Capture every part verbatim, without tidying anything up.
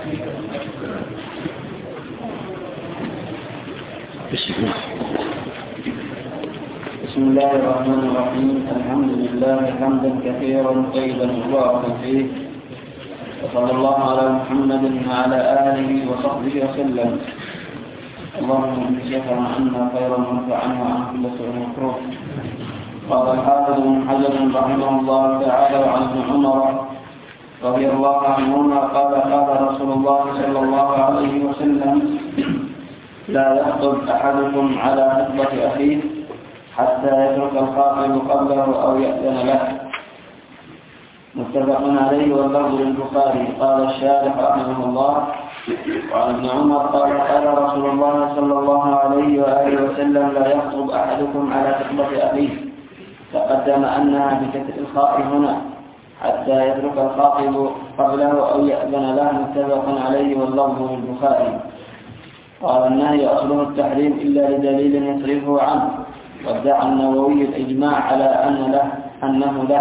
بسم الله الرحمن الرحيم. الحمد لله حمدا كثيرا طيبا مباركا فيه، وصلى الله على محمد وعلى آله وصحبه وسلم. اللهم اجزنا عنا خيرا وارفع عنا عن كل سوء مكروه. قال الحافظ بن حجر رحمه الله تعالى وعن ابن عمر رضي الله عنهما قال قال رسول الله صلى الله عليه وسلم: لا يخطب أحدكم على خطبة أخيه حتى يترك الخاطب قبله أو يأذن له. متفق عليه واللفظ للبخاري. قال الشارح رحمه الله: وعن ابن عمر قال قال رسول الله صلى الله عليه وآله وسلم: لا يخطب أحدكم على خطبة أخيه. تقدم أنها بكسر الخاء هنا حتى يترك الخاطب قبله أو يأذن له. متفق عليه واللفظ للبخاري. قال النهي أصله التحريم إلا لدليل يصرفه عنه، وادعى النووي الإجماع على أن له أنه له.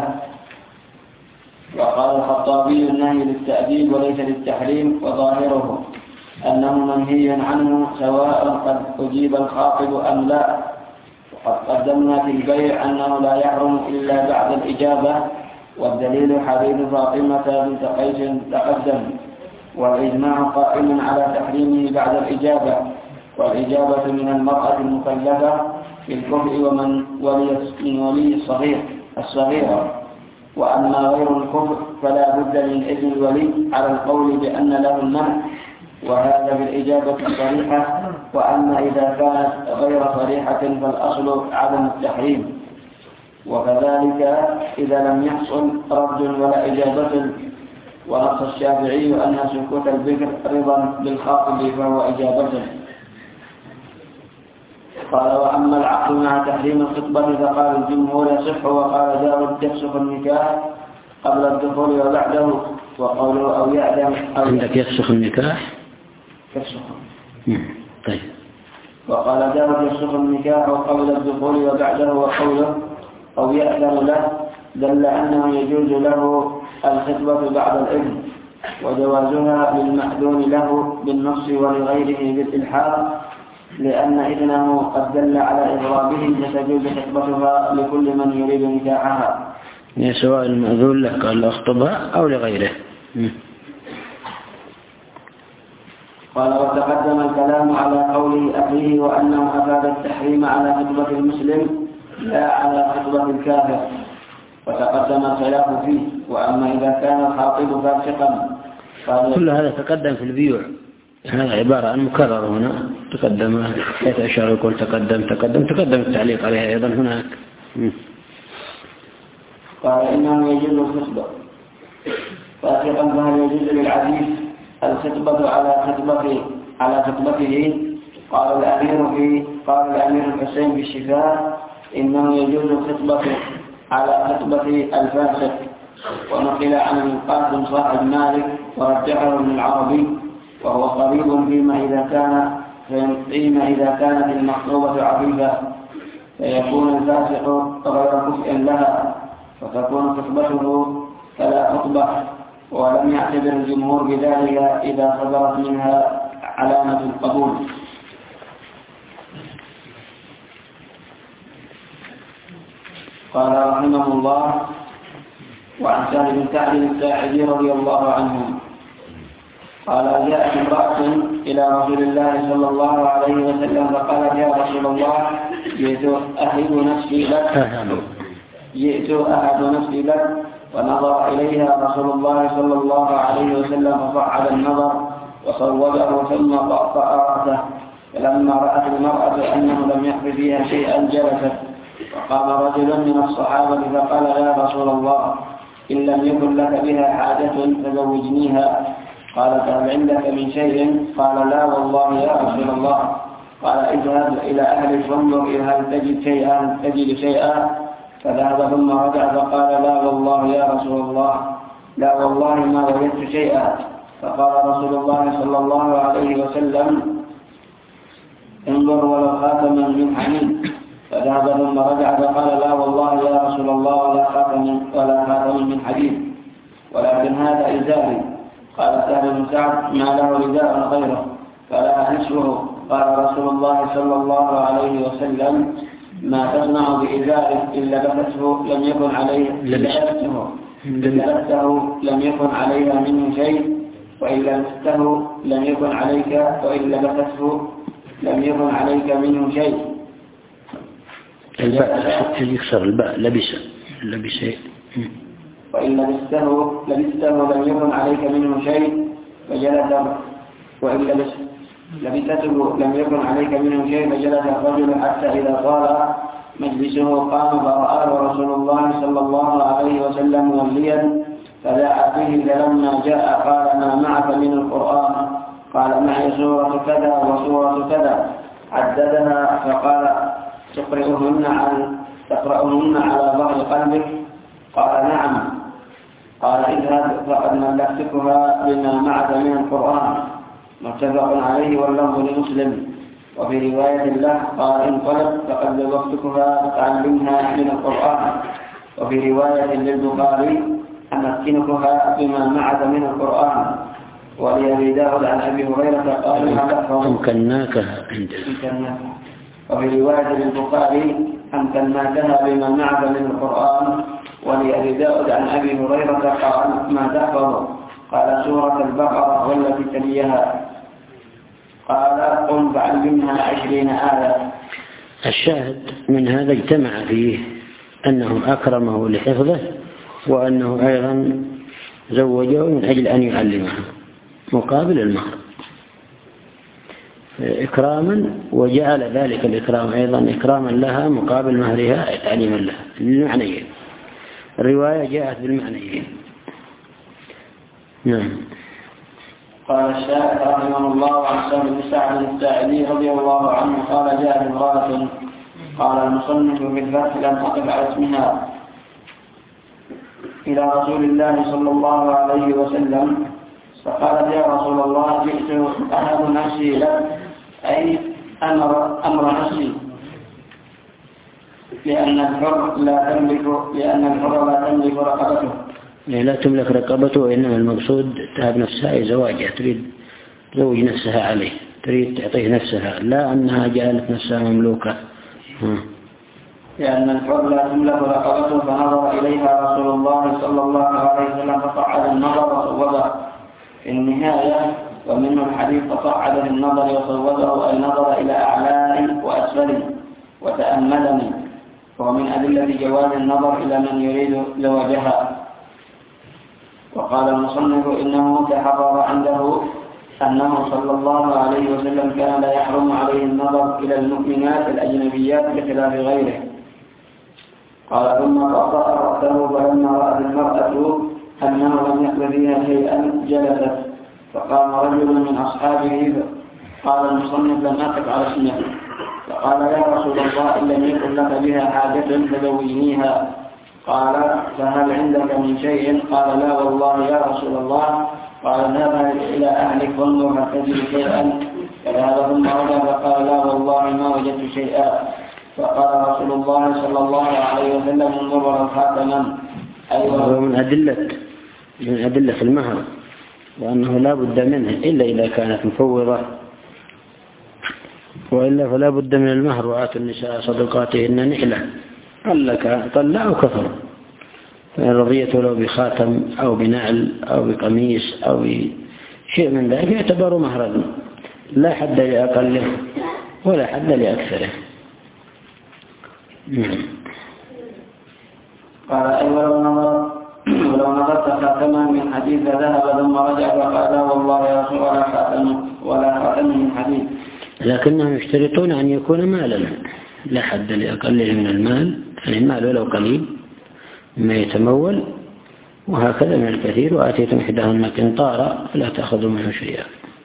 وقال الخطابي: النهي للتأديب وليس للتحريم، وظاهره أنه منهي عنه سواء قد أجيب الخاطب أم لا. وقد قدمنا في البيع أنه لا يحرم إلا بعد الإجابة، والدليل حديث فاطمة بنت قيس تقدم، والإجماع قائم على تحريمه بعد الإجابة. والإجابة من المرأة المكلفة في الكفء ومن ولي من ولي الصغير الصغيرة. وأما غير الكفء فلا بد من إذن الولي على القول بأن له المنع، وهذا بالإجابة الصريحة. وأما إذا كانت غير صريحة فالأصل عدم التحريم. وكذلك إذا لم يحصل رد ولا إجابة. ونص الشافعي أن سكوت البكر رضا بالخاطب فهو إجابة. قال: وأما العقد مع تحريم الخطبة فقال الجمهور يصح، وقال داود يفسخ النكاح قبل الدخول وبعده، وقوله أو يعلم أو عندك يفسخ النكاح يفسخ. طيب. وقال داود يفسخ النكاح قبل الدخول وبعده، وقوله أو يأذن له دل أنه يجوز له الخطبة بعد الإذن، وجوازها للمأذون له بالنص ولغيره بالإلحاق، لأن إذنه قد دل على إضرابه، فتجوز خطبتها لكل من يريد نكاحها، يعني سواء المأذون له قال أخطبها أو لغيره. قال: وتقدم الكلام على قوله أخيه، وأنه أفاد التحريم على خطبة المسلم لا على خطبة الكافر، وتقدم الخلاف فيه. وأما إذا كان الخاطب فاسقا كل هذا تقدم في البيوع، هذا عبارة عن مكرر هنا تقدم، حيث أشار يقول تقدم تقدم تقدم التعليق عليها أيضا هناك. قال: إنه يجوز الخطبة فاسقا، فهل يجوز للعزيز الخطبة على خطبته على خطبته؟ قال الأمير في قال الأمير الحسين في الشفاء: إنه يجوز الخطبة على خطبة الفاسق. ونقل عن القاسم صاحب مالك ورجحه ابن العربي، وهو قريب فيما إذا كان فيما إذا كانت المخطوبة عفيفة، فيكون الفاسق غير كفء لها، فتكون خطبته فلا خطبة. ولم يعتبر الجمهور بذلك إذا صدرت منها علامة القبول. قال رحمه الله: وعن سهل بن سعد الساعدي رضي الله عنه قال: جاءت امرأة إلى رسول الله صلى الله عليه وسلم فقالت: يا رسول الله، جئت أهب نفسي لك جئت أهب نفسي لك ونظر إليها رسول الله صلى الله عليه وسلم فصعد النظر وصوبه ثم طأطأ رأسه. فلما رأت المرأة أنه لم يخف فيها شيئا جلست. وقام رجل من الصحابة فقال: يا رسول الله، إن لم يكن لك بها حاجة فزوجنيها. قال: فهل عندك من شيء؟ قال: لا والله يا رسول الله. قال: اذهب إلى أهلك فانظر هل تجد شيئا تجد شيئا. فذهب ثم رجع فقال: لا والله يا رسول الله، لا والله ما وجدت شيئا. فقال رسول الله صلى الله عليه وسلم: انظر ولو خاتما من حديد. فذهب ثم رجع فقال: لا والله يا رسول الله، ولا خاتم ولا خاتم من حديد، ولكن هذا إزاري. قال سهل بن سعد: ما له رداء غيره فلا نشره. قال رسول الله صلى الله عليه وسلم: ما تصنع بإزارك إن لبسته لم يكن عليه لبسته لبسته لم يكن عليها منه شيء، وإن لبسته لم يكن عليك وإن لبسته لم يكن عليك منه شيء. الباء يكسر الباء لبس لبس وإن لبسته لبسته لم يكن عليك منه شيء فجلس، وإن لبس لبسته لم يكن عليك منه شيء فجلس الرجل حتى إذا طال مجلسه قام فرآه رسول الله صلى الله عليه وسلم موليا فدعا به، فلما جاء قال: ما معك من القرآن؟ قال: معي سورة كذا وسورة كذا. عددها فقال: تقرأهن على تقرأهن على ظهر قلبك؟ قال: نعم. قال: اذهب فقد ملكتكها بما معك من القرآن. متفق عليه واللفظ لمسلم. وفي رواية له قال: انطلق فقد لبختكها تعلمها من القرآن. وفي رواية للبخاري: أمكنكها بما معك من القرآن. ولأبي داود عن أبي هريرة قال: أمكناكها عندنا. وفي رواية للبخاري: أمكناكها بما معك من القرآن. ولأبي داود عن أبي هريرة قال: ما تحفظ؟ قال: سورة البقرة والتي تليها. قال: قل فعلمها عشرين آية. الشاهد من هذا اجتمع فيه أنه أكرمه لحفظه، وأنه أيضا زوجه من أجل أن يعلمها مقابل المهر إكراما، وجعل ذلك الإكرام أيضا إكراما لها مقابل مهرها تعليما لها بالمعنيين. الرواية جاءت بالمعنيين. نعم. قال الشاعر رحمه الله عن سهل بن سعد الساعدي رضي الله عنه قال: جاءت امرأة قال المصنف في الفتح لم أقف على اسمها إلى رسول الله صلى الله عليه وسلم فقالت: يا رسول الله جئت أهب نفسي لك، أي أمر أمر نفسي، لأن الحر لا تملك لأن الحر لا تملك رقبته. لا تملك رقبته، وإنما المقصود تهب نفسها زواجها، تريد تزوج نفسها عليه، تريد تعطيه نفسها، لا أنها جعلت نفسها مملوكة. لأن الحر لا تملك رقبته. فنظر إليها رسول الله صلى الله عليه وسلم فصعد النظر وصوبه في النهاية. ومنه الحديث: فصعد في النظر وصوبه، أي نظر إلى أعلى وأسفل وتأملني. ومن أدلة جواز النظر إلى من يريد زواجها. وقال المصنف: إنه تحرر عنده أنه صلى الله عليه وسلم كان لا يحرم عليه النظر إلى المؤمنات الأجنبيات بخلاف غيره. قال: ثم قطع رأسه فلما رأت المرأة أنه لم يقل فيها شيئا جلست. فقام رجل من أصحابه قال المصنف: لم أقف على اسمه. فقال: يا رسول الله إن لم يكن لك بها حاجة فزوجنيها. قال: فهل عندك من شيء؟ قال: لا والله يا رسول الله. قال: اذهب إلى أهلك فانظر هل تجد شيئا. فذهب ثم رجع فقال: لا والله ما وجدت شيئا. فقال رسول الله صلى الله عليه وسلم: انظر ولو خاتما. أيوة. من أدلة من أدلة المهر، وأنه لا بد منه إلا إذا كانت مفوضة، وإلا فلا بد من المهر. وآتوا النساء صدقاتهن نحلة، قال لك طلع أو كفر. فإن رضيت له بخاتم أو بنعل أو بقميص أو بشيء من ذلك يعتبر مهرا، لا حد لأقله ولا حد لأكثره. قال: أي ولو نظر ولو نظرت خاتما من حديد ذهب ثم رجع فقال: لا والله يا رسول الله خاتم ولا خاتم من حديد. لكنهم يشترطون أن يكون مالا، لا حد لأقله من المال، يعني المال ولو قليل مما يتمول، وهكذا من الكثير. وآتيتم إحداهن قنطارا فلا تأخذوا منه شيئا.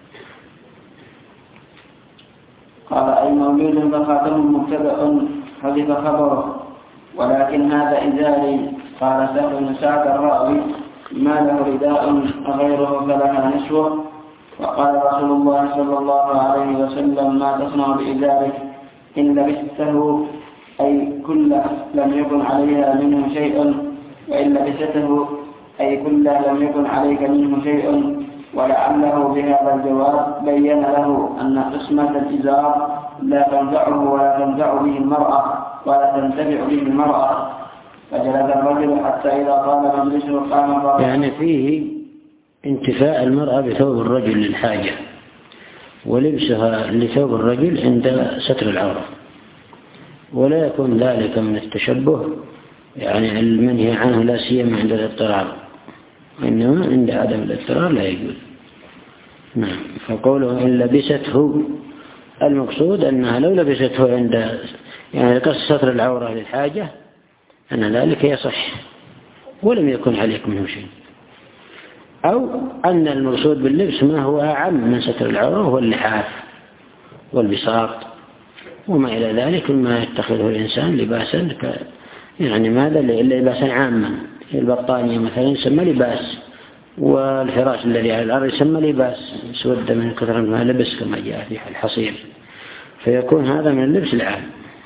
قال: أي موجود فخاتم مبتدأ حذف خبره، ولكن هذا إزاري. قال سهل بن سعد الراوي: ما له رداء غيره فلها نشوه. وقال رسول الله صلى الله عليه وسلم: ما تصنع بإزارك إن لبسته أي كله لم يكن عليها منه شيء، وإن لبسته أي كله لم يكن عليك منه شيء. ولعله بهذا الجواب بين له أن قسمة الإزار لا تنزعه ولا تنزع به المرأة ولا تنتفع به المرأة، فجلس الرجل حتى إذا طال مجلسه قام فرق. يعني فيه انتفاء المرأة بثوب الرجل للحاجة، ولبسها لثوب الرجل عند ستر العورة، ولا يكون ذلك من التشبه يعني المنهي عنه لا سيما عند الاضطرار، إنما عند عدم الاضطرار لا يجوز. نعم. فقوله إن لبسته المقصود أنها لو لبسته عند يعني قص ستر العورة للحاجة أن ذلك يصح ولم يكن عليك منه شيء، أو أن المقصود باللبس ما هو أعم من ستر العورة وهو اللحاف والبساط وما إلى ذلك مما يتخذه الإنسان لباسا يعني ماذا لباسا عاما. البطانية مثلا يسمى لباس، والفراش الذي على الأرض يسمى لباس سود من كثرة ما لبس كما جاء في الحصير، فيكون هذا من اللبس العام.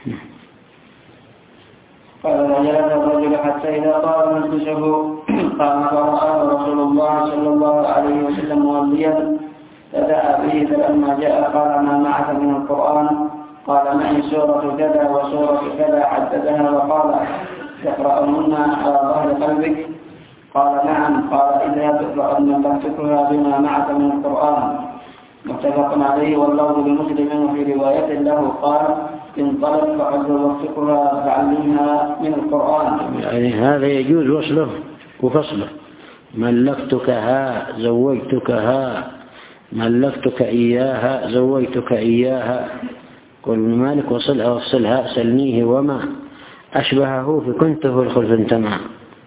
قال فجلس الرجل حتى إذا طال مجلسه قام فرآه رسول الله صلى الله عليه وسلم موليا فدعا به، فلما جاء قال ما معك من القرآن؟ قال معي سورة كذا وسورة كذا، عددها وقال تقرأهن على ظهر قلبك؟ قال نعم. قال اذهب فقد نطقتها بما معك من القرآن. متفق عليه واللفظ لمسلم وفي رواية له قال انطلق فقد زوجتكها فعلمها من القرآن. يعني هذا يجوز وصله وفصله. ملكتكها زوجتكها، ملكتك إياها زوجتك إياها. قل ابن مالك وصلها وفصلها سلنيه وما أشبهه في كنته الخلف انتمع.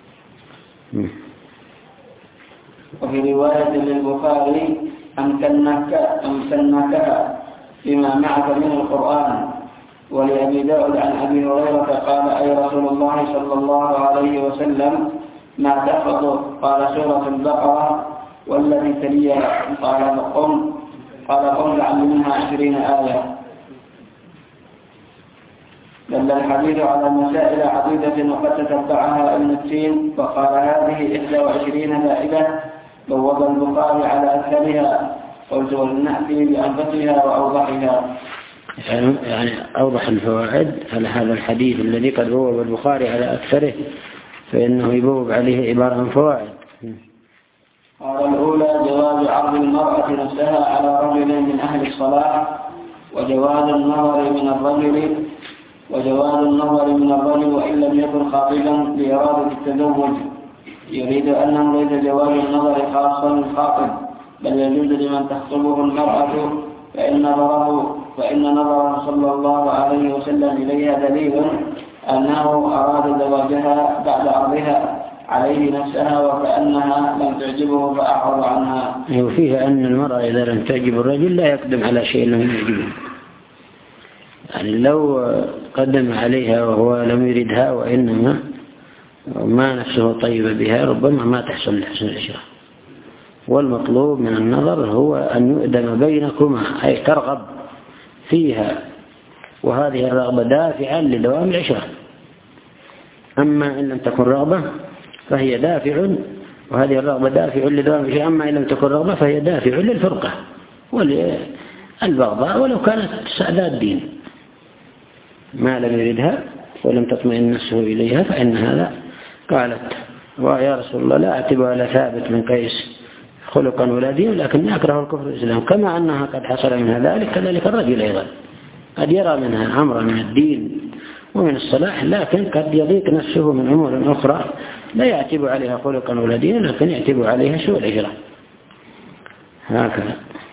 وفي رواية للبخاري أمكنكها بما معك من القرآن. ولأبي داود عن أبي هريرة قال أي رسول الله صلى الله عليه وسلم ما تحفظ؟ قال سورة البقرة والذي تليها. قال قم قال قم لعلمها عشرين آية. دل الحديث على مسائل عديدة وقد تتبعها ابن التين وقال هذه إحدى وعشرين فائدة بوّب البخاري على أكثرها، قلت ولنأتي بأنفتها وأوضحها. يعني أوضح الفوائد على هذا الحديث الذي قد بوّب البخاري على أكثره فإنه يبوّب عليه عبارة عن فوائد. قال الأولى جواز عرض المرأة نفسها على رجل من أهل الصلاة، وجواز النظر من الرجل وجواز النظر من الرجل وإن لم يكن خاطبا لإرادة التزوج. يريد أنه ليس جواز النظر خاصا للخاطب، بل يجوز لمن تخطبه المرأة، فإن نظره فإن نظره صلى الله عليه وسلم إليها دليل أنه أراد زواجها بعد عرضها عليه نفسها وكأنها لم تعجبه فأعرض عنها. وفيه أن المرأة إذا لم تعجب الرجل لا يقدم على شيء لم يعجبه، يعني لو قدم عليها وهو لم يردها وإنما ما نفسه طيب بها ربما ما تحصل لحسن العشرة. والمطلوب من النظر هو أن يؤدم بينكما، أي ترغب فيها، وهذه الرغبة دافعا لدوام العشرة. أما إن لم تكن رغبة فهي دافع، وهذه الرغبة دافع لدوام العشرة. أما إن لم تكن رغبة فهي دافع للفرقة وللبغضاء ولو كانت سعداء الدين. ما لم يردها ولم تطمئن نفسه إليها فإن هذا. قالت ويا رسول الله لا أعتب على ثابت من قيس خلقا ولا دين، لكن أكره الكفر الإسلام. كما أنها قد حصل منها ذلك كذلك الرجل أيضا قد يرى منها أمرا من الدين ومن الصلاح، لكن قد يضيق نفسه من أمور أخرى لا يعتب عليها خلقا ولا دين، لكن يعتب عليها سوء الهجرة. هكذا.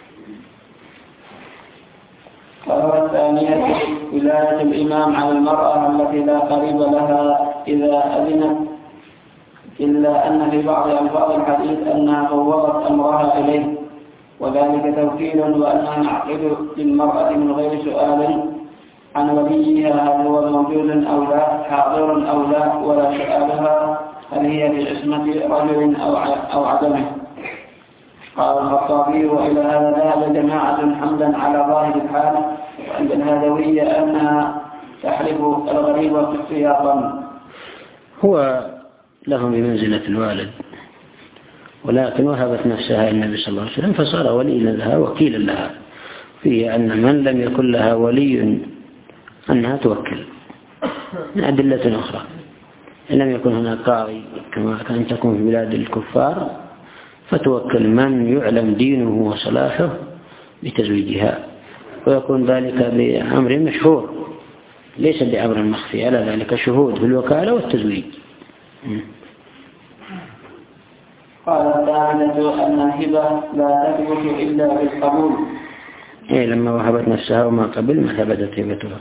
قال الثانية ولاية الإمام على المرأة التي لا قريب لها إذا أذنت، إلا أن في بعض ألفاظ الحديث أنها فوضت أمرها إليه، وذلك توكيل، وأنها تعقد للمرأة من غير سؤال عن وليها هل هو موجود أو لا، حاضر أو لا، ولا سؤالها هل هي في عصمة رجل أو عدمه. قال الخطابي وإلى هذا ذهب جماعة حمدا على ظاهر الحال، وعند الهذوية أنها تحلف الغريب احتياطا. هو لهم بمنزلة الوالد، ولكن وهبت نفسها النبي صلى الله عليه وسلم فصار وليا لها وكيلا لها، فيه أن من لم يكن لها ولي أنها توكل. من أدلة أخرى إن لم يكن هناك قاضي كما كان تكون في بلاد الكفار فتوكل من يعلم دينه وصلاحه بتزويجها، ويكون ذلك بأمر مشهور ليس بأمر مخفي، على ذلك شهود في الوكالة والتزويج. قال الثالثة أن الهبة لا تثبت إلا بالقبول. إيه لما وهبت نفسها وما قبل ما ثبتت هبتها.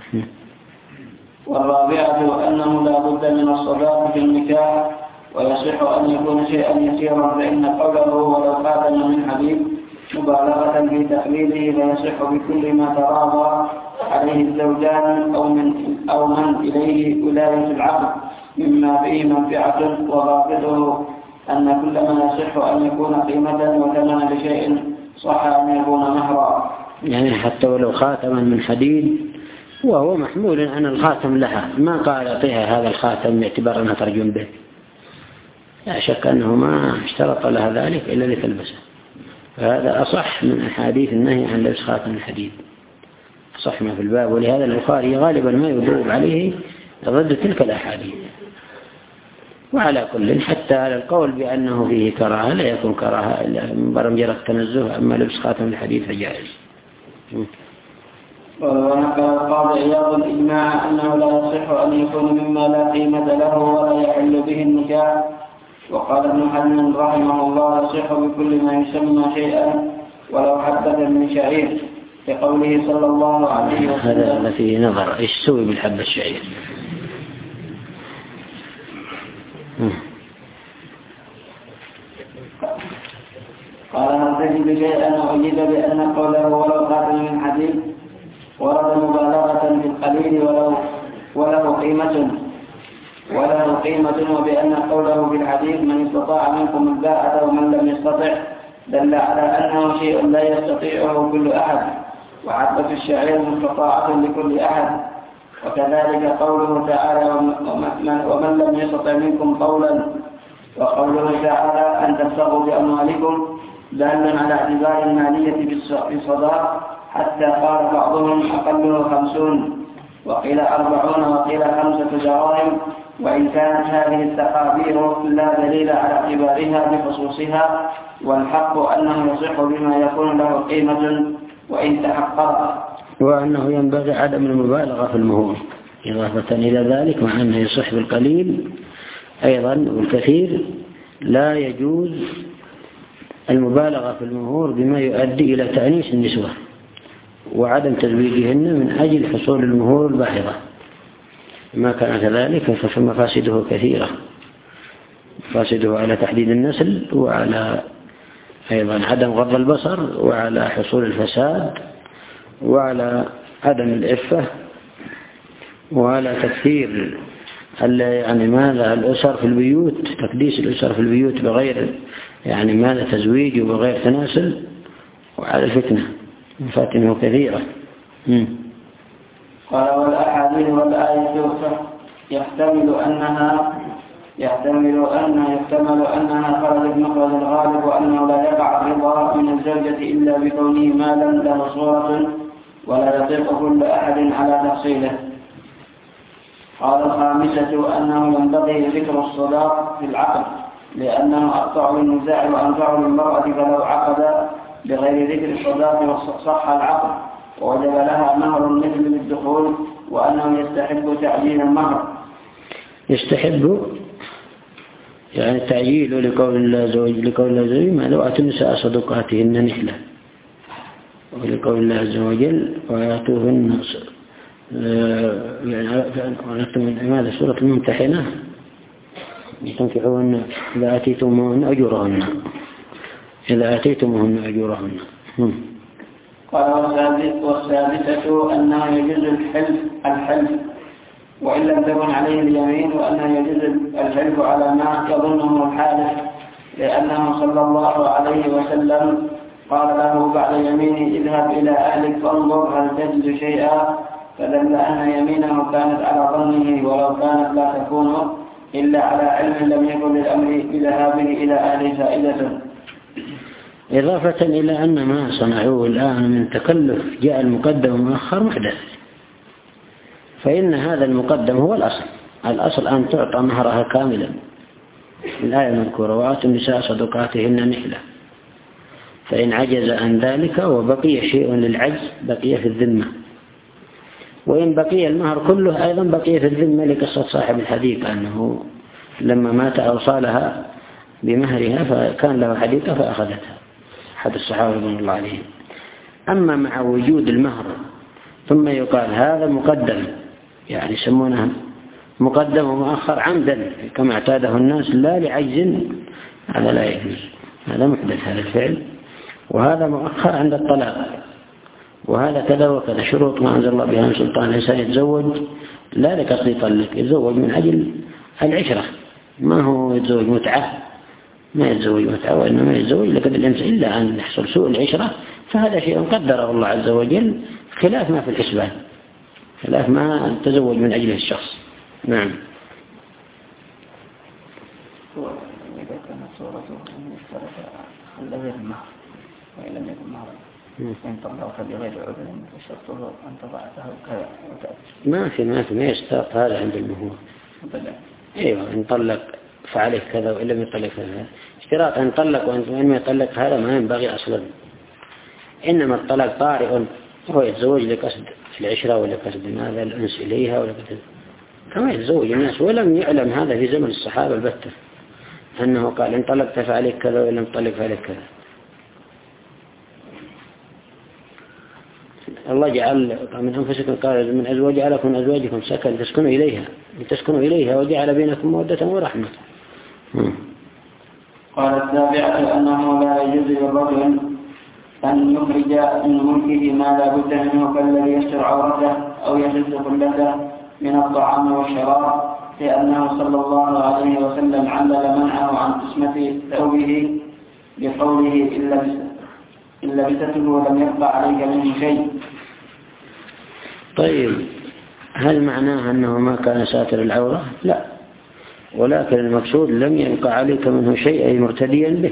والرابعة أنه لا بد من الصداق في النكاح، ويصح أن يكون شيئا يسيرا، فإن قوله ولو خاتم من حديد مبالغة في تقليده فيصح بكل ما تراضى عليه الزوجان أو من أو من إليه ولاية العقد مما فيه منفعة، وضابطه أن كل ما يصح أن يكون قيمة وثمنا لشيء صح أن يكون مهرا. يعني حتى ولو خاتما من حديد وهو محمول عن الخاتم لها، ما قال أعطيها هذا الخاتم باعتبار أنها ترجم به، لا شك أنه ما اشترط لها ذلك إلا لتلبسه. فهذا أصح من أحاديث النهي عن لبس خاتم الحديد، صح ما في الباب. ولهذا البخاري غالبا ما يدور عليه ضد تلك الأحاديث. وعلى كل حتى على القول بأنه فيه كراهة لا يكون كراهة إلا من برمجرة التنزه، أما لبس خاتم الحديد فجائز. ونقل القاضي عياض الإجماع أنه لا يصح أن يكون مما لا قيمة له ولا يحل به النكاح. وقال ابن حزم رحمه الله يصح بكل ما يسمى شيئا ولو حبة من شعير، لقوله صلى الله عليه وسلم. هذا فيه نظر، إيش سوي بالحبة الشعير؟ قال هل تجد شيئا أجد بأن قوله ولو خاتم من حديد ورد مبالغة في القليل ولو وله قيمة وله قيمة وبأن قوله بالحديث من استطاع منكم الباءة ومن لم يستطع دل على أنه شيء لا يستطيعه كل أحد، وحبة الشعير مستطاعة لكل أحد. وكذلك قوله تعالى ومن لم يستطع منكم قولا، وقوله تعالى أن تبتغوا بأموالكم دال على اعتبار المالية بالصداق، حتى قال بعضهم أقله خمسون وقيل أربعون وقيل خمسة دراهم، وإن كانت هذه التقابير لا دليل على اعتبارها بخصوصها، والحق أنه يصح بما يكون له قيمة وإن تحقق. وأنه ينبغي عدم المبالغة في المهور إضافة إلى ذلك، مع أنه يصح بالقليل أيضا والكثير لا يجوز المبالغة في المهور بما يؤدي إلى تأنيس النسوة وعدم تزويجهن من أجل حصول المهور الباهظة. ما كان كذلك فمفاسده كثيرة، مفاسده على تحديد النسل، وعلى أيضا عدم غض البصر، وعلى حصول الفساد، وعلى عدم العفة، وعلى تكثير يعني ماذا الأسر في البيوت، تقديس الأسر في البيوت بغير يعني ماذا تزويج وبغير تناسل، وعلى الفتنة مفاتنه كثيرة. مم. قال والأحاديث والآية يحتمل أنها يحتمل أن يحتمل أنها خرجت مخرج الغالب، وأنه لا يقع الرضا من الزوجة إلا بكونه مالا له صورة ولا يطيق كل أحد على تفصيله. قال الخامسة أنه ينبغي ذكر الصداق في العقد، لأنه أقطع للنزاع وأنفع للمرأة، فلو عقد بغير ذكر الصداق صح العقد ووجب لها مهر مثل للدخول، وأنه يستحب تعجيل المهر. يستحب يعني تعجيل لقول الله زوج لقول الله زوج ما لو أتوا النساء صدقاتهن نحلة، ولقول الله عز وجل وآتوهن يعني ماذا سورة الممتحنة تنكحوهن إذا آتيتموهن أجورهن إذا آتيتموهن أجورهن. قال والسادسة أنه يجوز الحلف الحلف وإن لم تكن عليه اليمين، وأنه يجوز الحلف على ما يظنه الحالف، لأنه صلى الله عليه وسلم قال له بعد يمينه اذهب إلى أهلك فانظر هل تجد شيئا، فدل أن يمينه كانت على ظنه، ولو كانت لا تكون إلا على علم لم يكن للأمر بذهابه إلى أهل فائدة. إضافة إلى أن ما صنعوه الآن من تكلف جاء المقدم ومؤخر محدث، فإن هذا المقدم هو الأصل. الأصل أن تعطى مهرها كاملا، الآية المذكورة وآتوا النساء صدقاتهن نحلة، فإن عجز عن ذلك وبقي شيء للعجز بقي في الذمة، وإن بقي المهر كله أيضا بقي في الذمة لقصة صاحب الحديقة أنه لما مات أوصالها بمهرها فكان له حديقة فأخذتها أحد الصحابة رضي الله عليهم. أما مع وجود المهر ثم يقال هذا مقدم، يعني يسمونه مقدم ومؤخر عمدا كما اعتاده الناس لا لعجز، هذا لا يجوز، هذا محدث هذا الفعل. وهذا مؤخر عند الطلاق، وهذا كذا وكذا شروط ما أنزل الله بها من سلطان. الإنسان يتزوج لا لقصد يطلق، يتزوج من أجل العشرة، ما هو يتزوج متعة، ما يتزوج متعة وإنما يتزوج لقد الإنسان إلا أن يحصل سوء العشرة، فهذا شيء قدره الله عز وجل خلاف ما في الحسبان، خلاف ما تزوج من أجله الشخص. نعم. إذا كانت صورته خلى غير المهر وإن لم يكن مهرا إن طلقت بغير عذر فشرطه أن تضعته كذا وكذا. ما في ما في ما يشترط هذا عند المهور. أيوة إن طلق فعليه كذا وإن لم يطلق كذا. اشتراط أن طلق وإن لم يطلق هذا ما ينبغي أصلا. إنما الطلاق طارئ هو يتزوج لقصد العشرة ولا قصد ماذا الأنس إليها ولا قصد كما يتزوج الناس، ولم يعلم هذا في زمن الصحابة البتة أنه قال إن طلقت فعليك كذا وإن لم تطلق فعليك كذا. الله جعل من أنفسكم قال من أزواج جعلكم من أزواجكم سكن تسكنوا إليها لتسكنوا إليها وجعل بينكم مودة ورحمة. قال السابعة أنه لا يجوز للرجل أن يخرج من ملكه ما لا بد منه كالذي يستر عورته أو يشد خلته من الطعام والشراب، لأنه صلى الله عليه وسلم علل منعه عن قسمة ثوبه بقوله إن لبسته ولم يبقى عليك منه شيء. طيب هل معناه أنه ما كان ساتر العورة؟ لا، ولكن المقصود لم يبقى عليك منه شيء أي مرتديا به.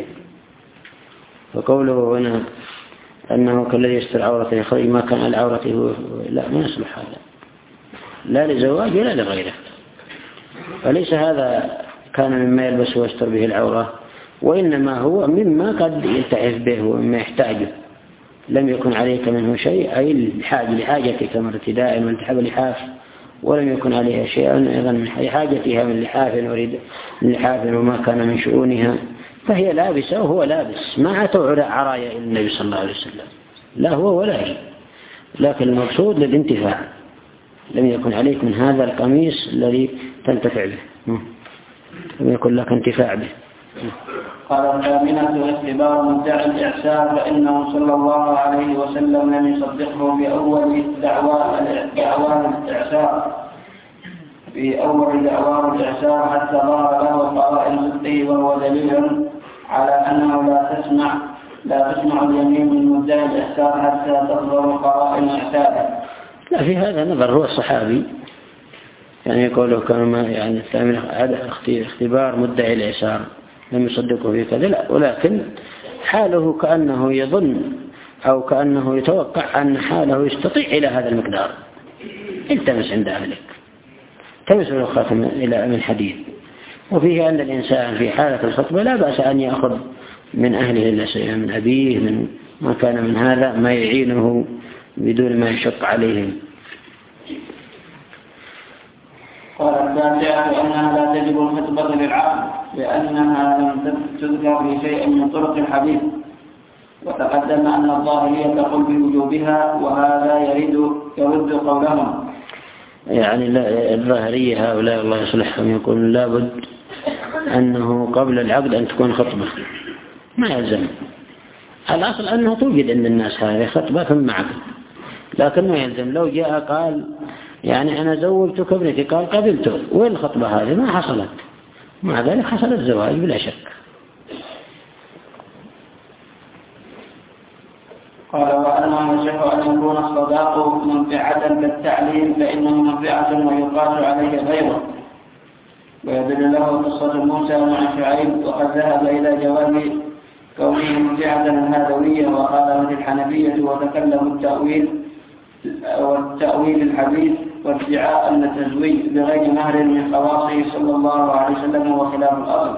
وقوله هنا أنه كالذي يستر عورته يخرج ما كان على عورته لا ما يصلح هذا لا لزواج ولا لغيره، فليس هذا كان مما يلبس ويستر به العورة، وإنما هو مما قد يلتحف به ومما يحتاجه. لم يكن عليك منه شيء أي الحاجة لحاجتك من ارتداء والتحاب لحاف، ولم يكن عليها شيء أيضا من حاجتها من لحاف ورد لحاف وما كان من شؤونها، فهي لابسة وهو لابس، ما أتوا عرايا إلى النبي صلى الله عليه وسلم لا هو ولا هي، لكن المقصود للانتفاع. لم يكن عليك من هذا القميص الذي تنتفع به، لم يكن لك انتفاع به. قال الثامنة اختبار مدعي الإعسار، فإنه صلى الله عليه وسلم لم يصدقه بأول دعوى الإعسار في أول دعوى الإعسار حتى ظهر له قرائن صدقه، وهو دليل على أنه لا تسمع لا تسمع اليمين من مدعي الإعسار حتى تظهر قرائن إعساره. لا، في هذا نظر، هو الصحابي يعني يقوله كما يعني اختبار مدعي الإعسار لم يصدقه في كذا، لا، ولكن حاله كأنه يظن أو كأنه يتوقع أن حاله يستطيع إلى هذا المقدار. التمس عند أهلك، تمس له خاتم إلى من حديد. وفيه أن الإنسان في حالة الخطبة لا بأس أن يأخذ من أهله إلا شيئا، من أبيه، من ما كان من هذا ما يعينه بدون ما يشق عليهم. قال التاسعة أنها لا تجب الخطبة للعقل لأنها لم تذكر في شيء من طرق الحديث، وتقدم أن الظاهرية تقول بوجوبها، وهذا يرد يرد قولهم. يعني الظاهرية هؤلاء الله يصلحهم يقولون لابد أنه قبل العقد أن تكون خطبة، ما يلزم. الأصل أنه توجد عند الناس هذه خطبة ثم عقد، لكن ما يلزم. لو جاء قال يعني أنا زوجتك ابنتي، قال قبلته، وين الخطبة هذه؟ ما حصلت، مع ذلك حصل الزواج بلا شك. قال وأنه يصح أن يكون الصداق منفعة كالتعليم، فإنه منفعة ويقاس عليه غيره، ويدل له قصة موسى مع شعيب، وقد ذهب إلى جواز كونه مرجعة الهادوية وخالفت الحنفية وتكلموا التأويل والتأويل الحديث وادعاء أن التزويج بغير مهر من خواصه صلى الله عليه وسلم وخلاف الأصل.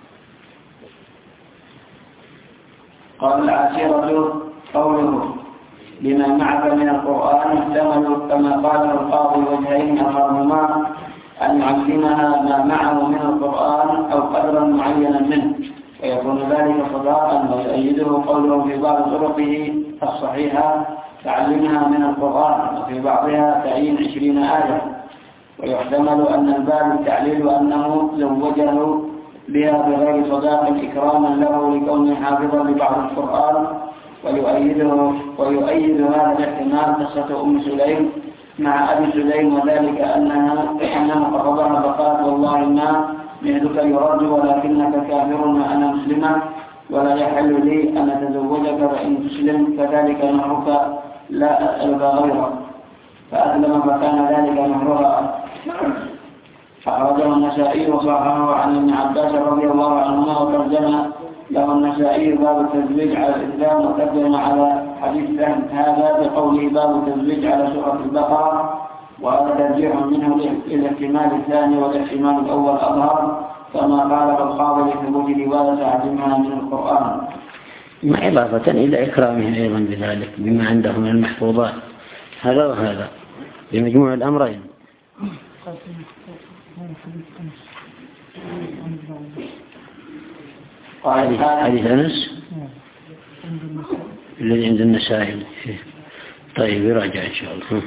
قال العاشرة قوله بما معك من القرآن احتملوا كما قاله القاضي وجهين أمرهما أن يعلمها ما معه من القرآن أو قدرا معينا منه ويكون ذلك صداقا، ويؤيده قوله في بعض طرقه الصحيحة تعلمها من القرآن وفي بعضها تعيين عشرين آية. ويحتمل أن الباب التعليل أنه زوجه بها بغير صداق إكراما له لكونه حافظا لبعض القرآن. ويؤيده ويؤيد هذا الاحتمال قصة أم سليم مع أبي سليم، وذلك أنها أنها قربها فقالت والله ما مهلك يرد ولكنك كافر وأنا مسلمة ولا يحل لي أن أتزوجك فإن تسلم فذلك مهرك لا أسألك غيره، فأسلم فكان ذلك مهرها. أخرجه النسائي وصححه عن ابن عباس رضي الله عنهما وترجم له النسائي باب التزويج على الإسلام، وترجم على حديث هذا بقوله باب التزويج على سورة البقرة، وهذا ترجيح منه الاحتمال الثاني والاحتمال الأول أظهر كما قال القاضي لثبوت رواية عدمها من القرآن، مع إضافة إلى إكرامه أيضا بذلك بما عنده من المحفوظات هذا وهذا بمجموع الأمرين. حديث أنس الذي عند النسائي. طيب يراجع إن شاء الله.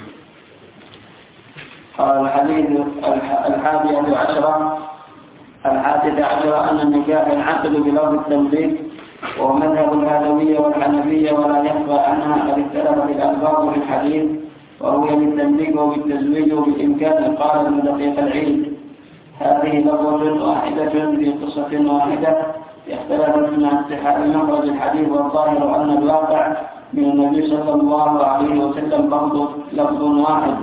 قال الحديث الحادية عشرة الحادثة عشرة أن النكاح ينعقد بلفظ التمليك، وهو مذهب الهادوية والحنفية، ولا يخفى أنها قد اختلفت الألفاظ في الحديث، وروي بالتمليك وبالتزويج وبالإمكان. قال ابن دقيق العيد هذه لفظة واحدة في قصة واحدة اختلفت مع اتحاد مخرج الحديث، والظاهر أن الواقع من النبي صلى الله عليه وسلم لفظ واحد،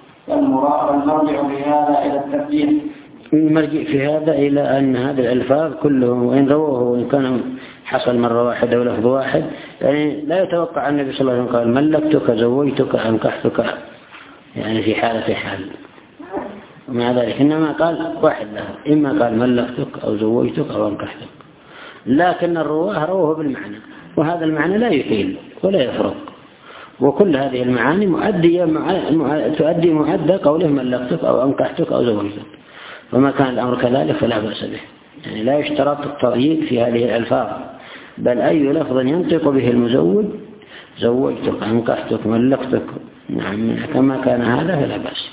فالمرجع في هذا إلى الترجيح. المرجع في هذا إلى أن هذه الألفاظ كلهم وإن رووه وإن كان حصل مرة واحدة ولفظ واحد، يعني لا يتوقع النبي صلى الله عليه وسلم قال ملكتك زوجتك أنكحتك يعني في حالة حال، ومع ذلك إنما قال واحد له، إما قال ملكتك أو زوجتك أو أنكحتك، لكن الرواه رواه بالمعنى، وهذا المعنى لا يحيل ولا يفرق، وكل هذه المعاني مؤدية مع... تؤدي معدة قوله ملكتك أو أنكحتك أو زوجتك، وما كان الأمر كذلك فلا بأس به. يعني لا يشترط التضييق في هذه الألفاظ، بل أي لفظ ينطق به المزوج زوجتك أنكحتك ملكتك نعم كما كان هذا فلا بأس.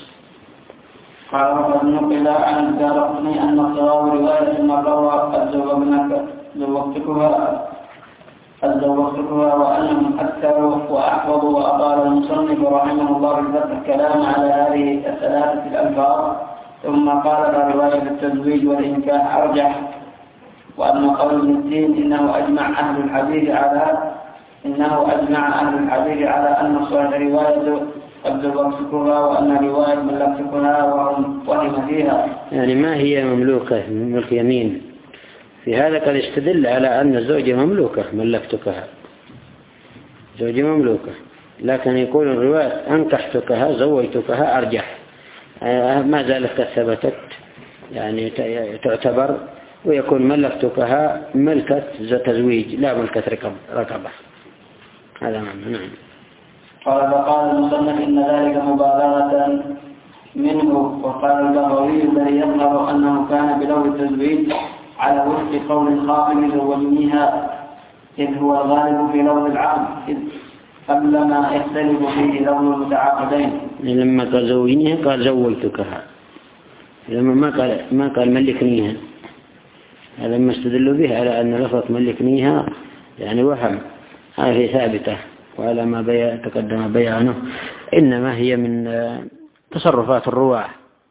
قال وقد نقل عن الدارقطني أن الصواب رواية من روى قد زوجتكها قد زوجتكها وأنهم أكثر وأحفظ، وأطال المصنف رحمه الله الفتح الكلام على هذه الثلاثة الألفاظ، ثم قال رواية التزويج والإنكاح أرجح، وأن قول ابن الدين إنه أجمع أهل الحديث على إنه أجمع أهل الحديث على أن الصحيح رواية قد زوجتكها وأن رواية ملكتكها وهم فيها، يعني ما هي مملوكة ملك يمين. في هذا قد يستدل على أن الزوجة مملوكة ملكتكها زوجة مملوكة، لكن يقول الرواية أنكحتكها زوجتكها أرجح، ما زالت قد ثبتت يعني تعتبر، ويكون ملكتكها ملكة تزويج لا ملكة رقبة. هذا معنى. نعم. قال فقال المصنف إن ذلك مبالغة منه، وقال البغوي الذي يظهر أنه كان بلو التزويج على وفق قول الخاطب زوجنيها، إذ هو الغالب في لفظ العقد، إذ قبل ما يختلف فيه لفظ المتعاقدين. لما قال زوجنيها قال زوجتكها، لما ما قال ما قال ملكنيها، هذا ما استدلوا به على أن لفظ ملكنيها يعني وهم، هذه ثابتة وعلى ما بي... تقدم بيانه، إنما هي من تصرفات الرواة،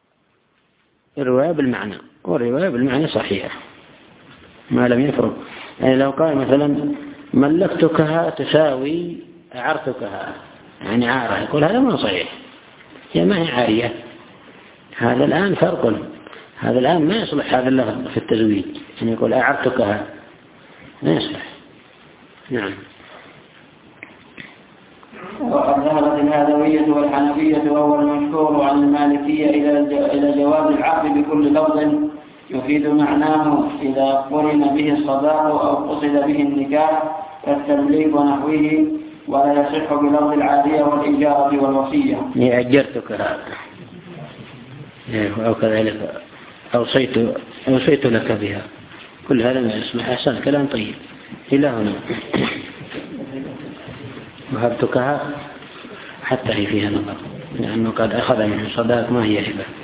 الرواية بالمعنى، والرواية بالمعنى صحيحة ما لم يفرق. يعني لو قال مثلا ملكتكها تساوي أعرتكها يعني عارة، يقول هذا ما صحيح، هي ما هي عارية. هذا الآن فرق، هذا الآن ما يصلح هذا اللفظ في التزويج، يعني يقول أعرتكها ما يصلح، نعم. وقد ذهبت الهذوية والحنفية وهو المشهور عن المالكية إلى جواز العقد بكل لفظ يفيد معناه إذا قرن به الصداق أو قصد به النكاح كالتمليك ونحوه، ولا يصح بلفظ العادية والإجارة والوصية. أجرتك هذا أو كذلك أوصيت أوصيت لك بها، كل هذا ما يسمح. أحسن، كلام طيب. إلى هنا وهبتكها حتى هي فيها نظر، لأنه قد أخذ منه صداق ما هي هبة.